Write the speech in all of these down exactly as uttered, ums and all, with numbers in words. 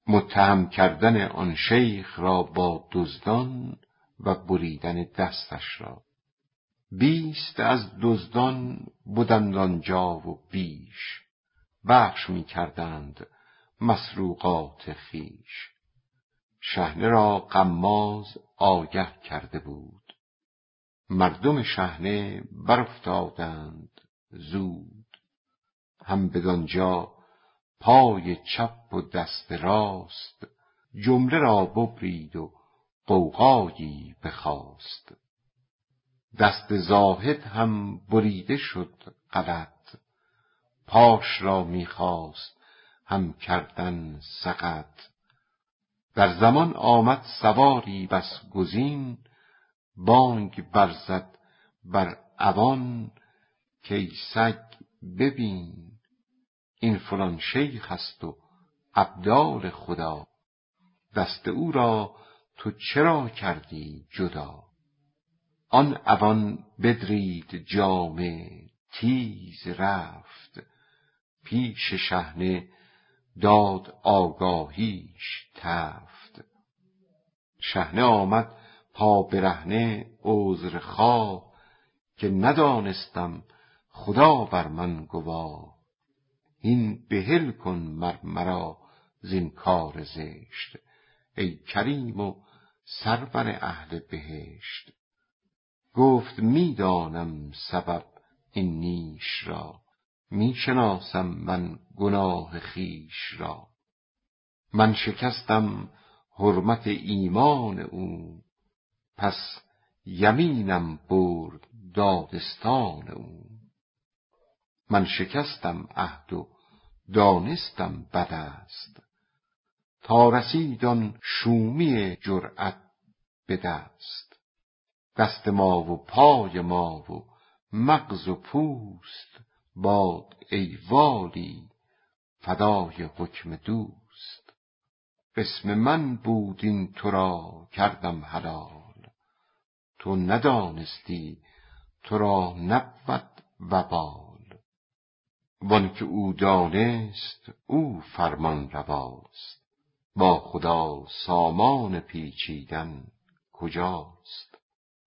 متهم کردن آن شیخ را با دزدان و بریدن دستش را. بیست از دزدان بودند آنجا و بیش، بخش می کردند مسروقات خویش. شحنه را غماز آگه کرده بود، مردم شحنه برافتادند زود. هم بدانجا پای چپ و دست راست، جمله را ببرید و غوغایی بخاست. دست زاهد هم بریده شد غلط، پاش را میخواست هم کردن سقط. در زمان آمد سواری بس گزین، بانگ برزد بر عوان کای سگ ببین. این فلان شیخ است و ابدال خدا، دست او را تو چرا کردی جدا؟ آن عوان بدرید جامه تیز رفت، پیش شحنه داد آگاهیش تفت. شحنه آمد پا برهنه عذر خواه، که ندانستم خدا بر من گواه. این بحل کن مر مرا زین کار زشت، ای کریم و سرور اهل بهشت. گفت می دانم سبب این نیش را، می شناسم من گناه خویش را. من شکستم حرمت ایمان او، پس یمینم برد دادستان او. من شکستم عهد و دانستم بد است، تا رسید آن شومی جرأت به دست. دست ما و پای ما و مغز و پوست، باد ای والی فدای حکم دوست. قسم من بود این تو را کردم حلال، تو ندانستی تو را نبود وبال. وان که او دانست او فرمان رواست، با خدا سامان پیچیدن کجاست؟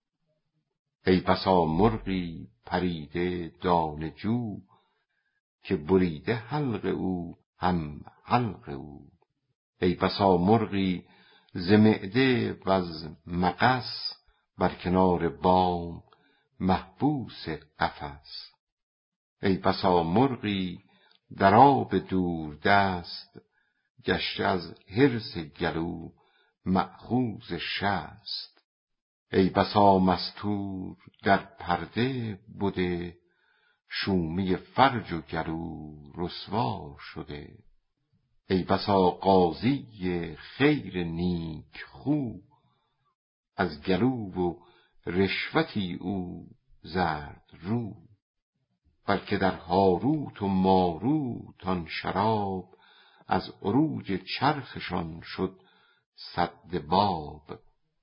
ای بسا مرغی پریده دانه جو، که بریده حلق او هم حلق او. ای بسا مرغی ز معده وز مغص، بر کنار بام محبوس قفس. ای بسا مرغی در آب دوردست، گشته از حرص گلو مأخوذ شست. ای بسا مستور در پرده بده، شومی فرج و گلو رسوا شده. ای بسا قاضی خیر نیک خو، از گلو و رشوتی او زرد رو. بلکه در هاروت و ماروت آن شراب، از عروج چرخشان شد سد باب.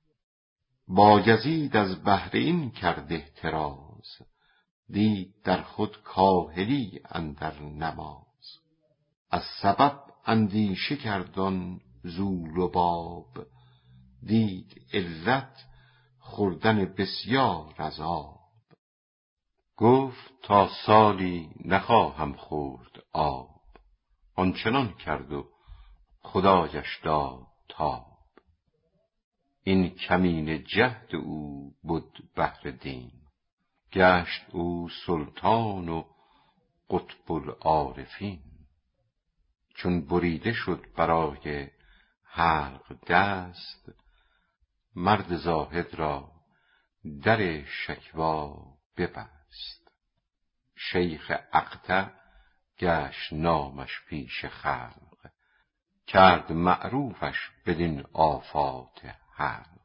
بایزید از بهر این کرد احتراز، دید در خود کاهلی اندر نماز. از سبب اندیشه کرد آن ذو لباب، دید علت خوردن بسیار از آب. گفت تا سالی نخواهم خورد آب، آنچنان کرد و خدایش داد تاب. این کمینه جهد او بود بهر دین، گشت او سلطان و قطب العارفین. چون بریده شد برای حلق دست، مرد زاهد را در شکوی ببست. شیخ اقطع گشت نامش پیش خلق، کرد معروفش بدین آفات حلق.